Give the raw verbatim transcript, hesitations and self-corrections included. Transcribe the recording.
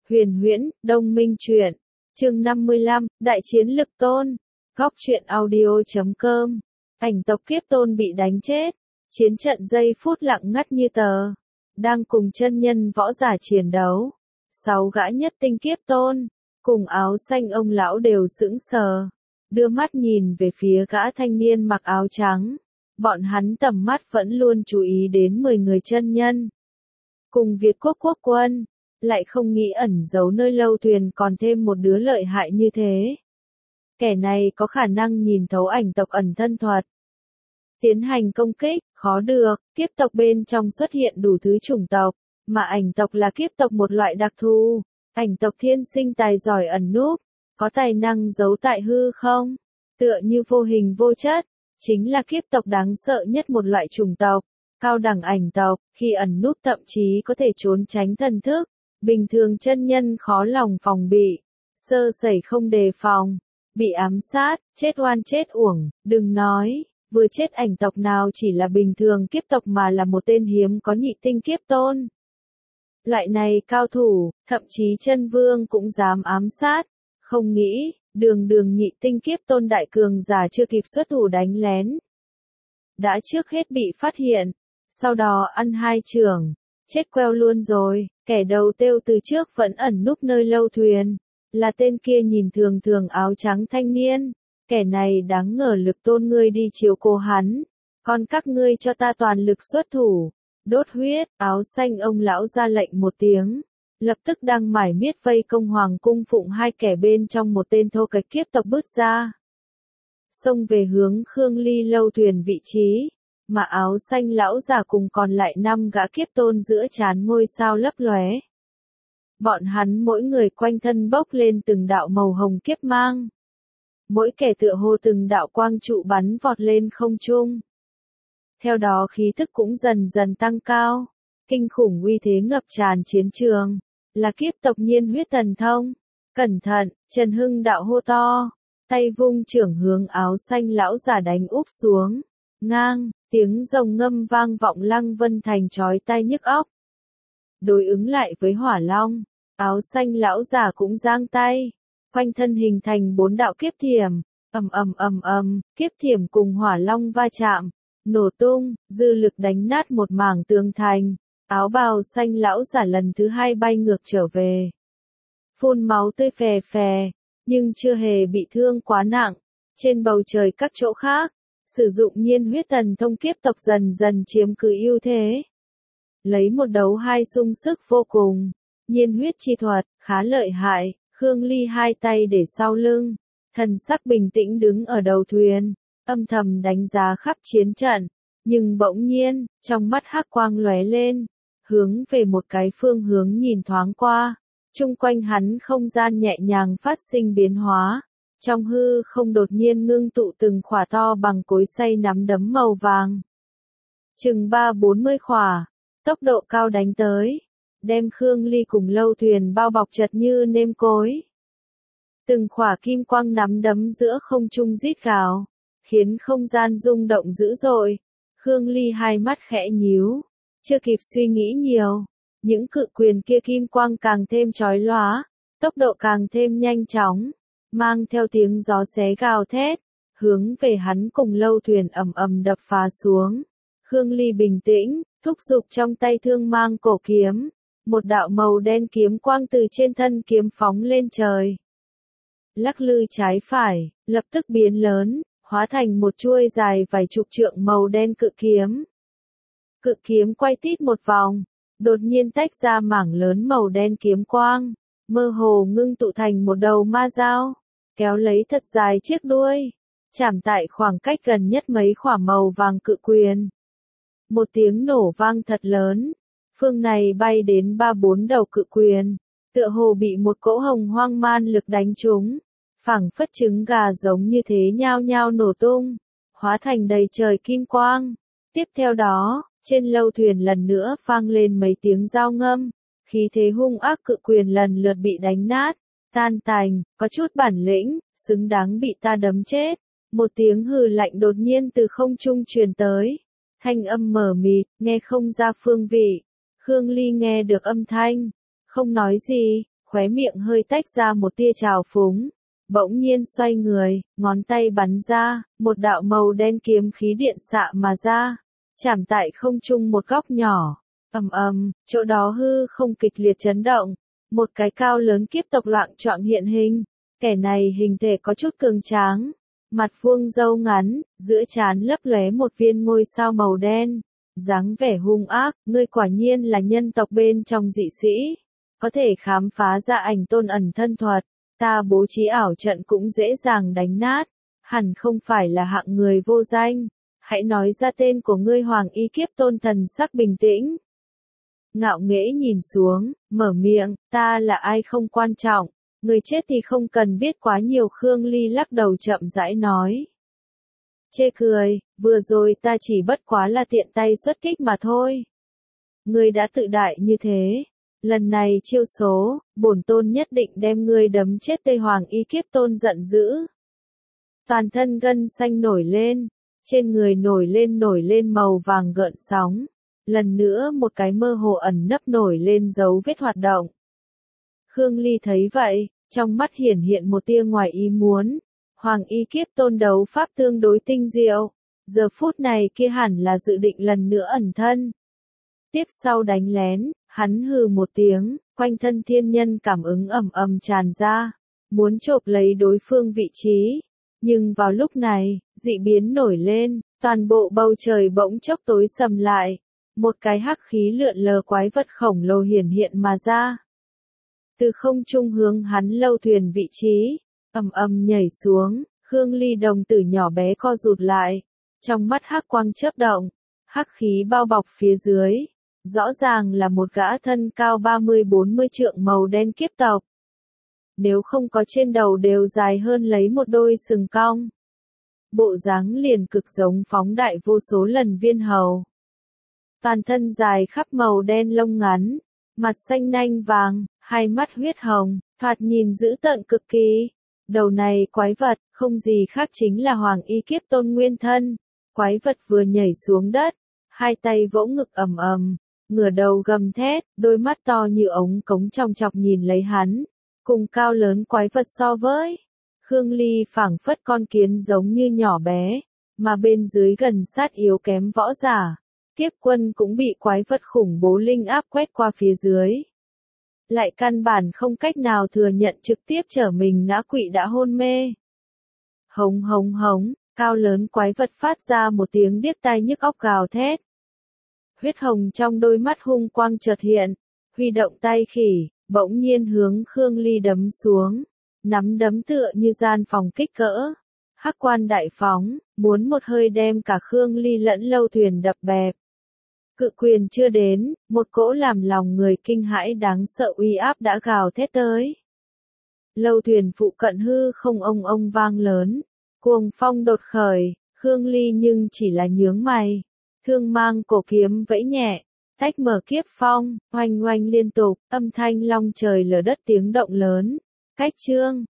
Huyền huyễn, Đông Minh truyện. Chương năm mươi lăm, Đại chiến Lực Tôn. Góc truyện audio chấm com. Ảnh tộc Kiếp Tôn bị đánh chết. Chiến trận giây phút lặng ngắt như tờ. Đang cùng chân nhân võ giả chiến đấu. Sáu gã nhất tinh Kiếp Tôn, cùng áo xanh ông lão đều sững sờ. Đưa mắt nhìn về phía gã thanh niên mặc áo trắng. Bọn hắn tầm mắt vẫn luôn chú ý đến mười người chân nhân. Cùng Việt quốc quốc quân, lại không nghĩ ẩn giấu nơi lâu thuyền còn thêm một đứa lợi hại như thế. Kẻ này có khả năng nhìn thấu ảnh tộc ẩn thân thuật. Tiến hành công kích, khó được, kiếp tộc bên trong xuất hiện đủ thứ chủng tộc, mà ảnh tộc là kiếp tộc một loại đặc thù. Ảnh tộc thiên sinh tài giỏi ẩn núp, có tài năng giấu tại hư không, tựa như vô hình vô chất, chính là kiếp tộc đáng sợ nhất một loại chủng tộc. Cao đẳng ảnh tộc, khi ẩn núp thậm chí có thể trốn tránh thần thức, bình thường chân nhân khó lòng phòng bị, sơ sẩy không đề phòng, bị ám sát, chết oan chết uổng, đừng nói, vừa chết ảnh tộc nào chỉ là bình thường kiếp tộc mà là một tên hiếm có nhị tinh kiếp tôn. Loại này cao thủ, thậm chí chân vương cũng dám ám sát, không nghĩ, đường đường nhị tinh kiếp tôn đại cường giả chưa kịp xuất thủ đánh lén. Đã trước hết bị phát hiện, sau đó ăn hai chưởng, chết queo luôn rồi. Kẻ đầu têu từ trước vẫn ẩn núp nơi lâu thuyền, là tên kia nhìn thường thường áo trắng thanh niên. Kẻ này đáng ngờ Lực Tôn ngươi đi chiếu cố hắn, còn các ngươi cho ta toàn lực xuất thủ, đốt huyết. Áo xanh ông lão ra lệnh một tiếng, lập tức đang mải miết vây công hoàng cung phụng hai kẻ bên trong một tên thô kệch kiếp tộc bước ra, xông về hướng Khương Ly lâu thuyền vị trí. Mà áo xanh lão già cùng còn lại năm gã kiếp tôn giữa trán ngôi sao lấp lóe. Bọn hắn mỗi người quanh thân bốc lên từng đạo màu hồng kiếp mang. Mỗi kẻ tựa hồ từng đạo quang trụ bắn vọt lên không trung. Theo đó khí tức cũng dần dần tăng cao. Kinh khủng uy thế ngập tràn chiến trường. Là kiếp tộc Nhiên huyết thần thông. Cẩn thận, Trần Hưng đạo hô to. Tay vung trưởng hướng áo xanh lão già đánh úp xuống. Ngang, tiếng rồng ngâm vang vọng Lăng Vân Thành chói tai nhức óc. Đối ứng lại với hỏa long, áo xanh lão già cũng giang tay, quanh thân hình thành bốn đạo kiếp thiểm, ầm ầm ầm ầm, kiếp thiểm cùng hỏa long va chạm, nổ tung, dư lực đánh nát một mảng tường thành. Áo bào xanh lão già lần thứ hai bay ngược trở về, phun máu tươi phè phè, nhưng chưa hề bị thương quá nặng. Trên bầu trời các chỗ khác, sử dụng Nhiên huyết thần thông kiếp tộc dần dần chiếm cứ ưu thế. Lấy một đấu hai sung sức vô cùng. Nhiên huyết chi thuật, khá lợi hại. Khương Ly hai tay để sau lưng, thần sắc bình tĩnh đứng ở đầu thuyền, âm thầm đánh giá khắp chiến trận. Nhưng bỗng nhiên, trong mắt hắc quang lóe lên, hướng về một cái phương hướng nhìn thoáng qua. Chung quanh hắn không gian nhẹ nhàng phát sinh biến hóa. Trong hư không đột nhiên ngưng tụ từng khỏa to bằng cối xay nắm đấm màu vàng. Chừng ba bốn mươi khỏa, tốc độ cao đánh tới, đem Khương Ly cùng lâu thuyền bao bọc chật như nêm cối. Từng khỏa kim quang nắm đấm giữa không trung rít gào, khiến không gian rung động dữ dội. Khương Ly hai mắt khẽ nhíu, chưa kịp suy nghĩ nhiều, những cự quyền kia kim quang càng thêm chói lóa, tốc độ càng thêm nhanh chóng. Mang theo tiếng gió xé gào thét, hướng về hắn cùng lâu thuyền ầm ầm đập phá xuống. Khương Ly bình tĩnh, thúc giục trong tay thương mang cổ kiếm, một đạo màu đen kiếm quang từ trên thân kiếm phóng lên trời. Lắc lư trái phải, lập tức biến lớn, hóa thành một chuôi dài vài chục trượng màu đen cự kiếm. Cự kiếm quay tít một vòng, đột nhiên tách ra mảng lớn màu đen kiếm quang, mơ hồ ngưng tụ thành một đầu ma dao. Kéo lấy thật dài chiếc đuôi, chạm tại khoảng cách gần nhất mấy khỏa màu vàng cự quyền. Một tiếng nổ vang thật lớn, phương này bay đến ba bốn đầu cự quyền, tựa hồ bị một cỗ hồng hoang man lực đánh trúng, phảng phất trứng gà giống như thế nhao nhao nổ tung, hóa thành đầy trời kim quang. Tiếp theo đó, trên lâu thuyền lần nữa vang lên mấy tiếng dao ngâm, khí thế hung ác cự quyền lần lượt bị đánh nát. Tan tành, có chút bản lĩnh, xứng đáng bị ta đấm chết. Một tiếng hừ lạnh đột nhiên từ không trung truyền tới. Thanh âm mờ mịt, nghe không ra phương vị. Khương Ly nghe được âm thanh, không nói gì, khóe miệng hơi tách ra một tia trào phúng. Bỗng nhiên xoay người, ngón tay bắn ra, một đạo màu đen kiếm khí điện xạ mà ra, chạm tại không trung một góc nhỏ. Ầm ầm, chỗ đó hư không kịch liệt chấn động, một cái cao lớn kiếp tộc loạng choạng hiện hình. Kẻ này hình thể có chút cường tráng, mặt vuông râu ngắn, giữa trán lấp lóe một viên ngôi sao màu đen, dáng vẻ hung ác. Ngươi quả nhiên là nhân tộc bên trong dị sĩ, có thể khám phá ra ảnh tôn ẩn thân thuật, ta bố trí ảo trận cũng dễ dàng đánh nát, hẳn không phải là hạng người vô danh. Hãy nói ra tên của ngươi. Hoàng Y Kiếp Tôn thần sắc bình tĩnh, ngạo nghễ nhìn xuống, mở miệng, ta là ai không quan trọng, người chết thì không cần biết quá nhiều. Khương Ly lắc đầu chậm rãi nói. Chê cười, vừa rồi ta chỉ bất quá là tiện tay xuất kích mà thôi. Ngươi đã tự đại như thế, lần này chiêu số, bổn tôn nhất định đem ngươi đấm chết. Tây Hoàng Y Kiếp Tôn giận dữ, toàn thân gân xanh nổi lên, trên người nổi lên nổi lên màu vàng gợn sóng. Lần nữa một cái mơ hồ ẩn nấp nổi lên dấu vết hoạt động. Khương Ly thấy vậy, trong mắt hiển hiện một tia ngoài ý muốn. Hoàng Y Kiếp Tôn đấu pháp tương đối tinh diệu, giờ phút này kia hẳn là dự định lần nữa ẩn thân. Tiếp sau đánh lén, hắn hừ một tiếng, quanh thân thiên nhân cảm ứng ầm ầm tràn ra, muốn chộp lấy đối phương vị trí. Nhưng vào lúc này, dị biến nổi lên, toàn bộ bầu trời bỗng chốc tối sầm lại. Một cái hắc khí lượn lờ quái vật khổng lồ hiển hiện mà ra. Từ không trung hướng hắn lâu thuyền vị trí, ầm ầm nhảy xuống. Khương Ly đồng tử nhỏ bé co rụt lại, trong mắt hắc quang chớp động, hắc khí bao bọc phía dưới, rõ ràng là một gã thân cao ba mươi bốn mươi trượng màu đen kiếp tộc. Nếu không có trên đầu đều dài hơn lấy một đôi sừng cong, bộ dáng liền cực giống phóng đại vô số lần viên hầu. Toàn thân dài khắp màu đen lông ngắn, mặt xanh nanh vàng, hai mắt huyết hồng, thoạt nhìn dữ tợn cực kỳ. Đầu này quái vật, không gì khác chính là Hoàng Y Kiếp Tôn nguyên thân. Quái vật vừa nhảy xuống đất, hai tay vỗ ngực ầm ầm, ngửa đầu gầm thét, đôi mắt to như ống cống trong chọc nhìn lấy hắn. Cùng cao lớn quái vật so với, Khương Ly phảng phất con kiến giống như nhỏ bé, mà bên dưới gần sát yếu kém võ giả. Kiếp Quân cũng bị quái vật khủng bố linh áp quét qua phía dưới. Lại căn bản không cách nào thừa nhận, trực tiếp trở mình ngã quỵ đã hôn mê. Hống hống hống, cao lớn quái vật phát ra một tiếng điếc tai nhức óc gào thét. Huyết hồng trong đôi mắt hung quang chợt hiện, huy động tay khỉ, bỗng nhiên hướng Khương Ly đấm xuống. Nắm đấm tựa như gian phòng kích cỡ. Hắc quan đại phóng, muốn một hơi đem cả Khương Ly lẫn lâu thuyền đập bẹp. Cự quyền chưa đến, một cỗ làm lòng người kinh hãi đáng sợ uy áp đã gào thét tới. Lâu thuyền phụ cận hư không ông ông vang lớn, cuồng phong đột khởi, Khương Ly nhưng chỉ là nhướng mày. Thương mang cổ kiếm vẫy nhẹ, tách mở kiếp phong, oanh oanh liên tục, âm thanh long trời lở đất tiếng động lớn. Cách chương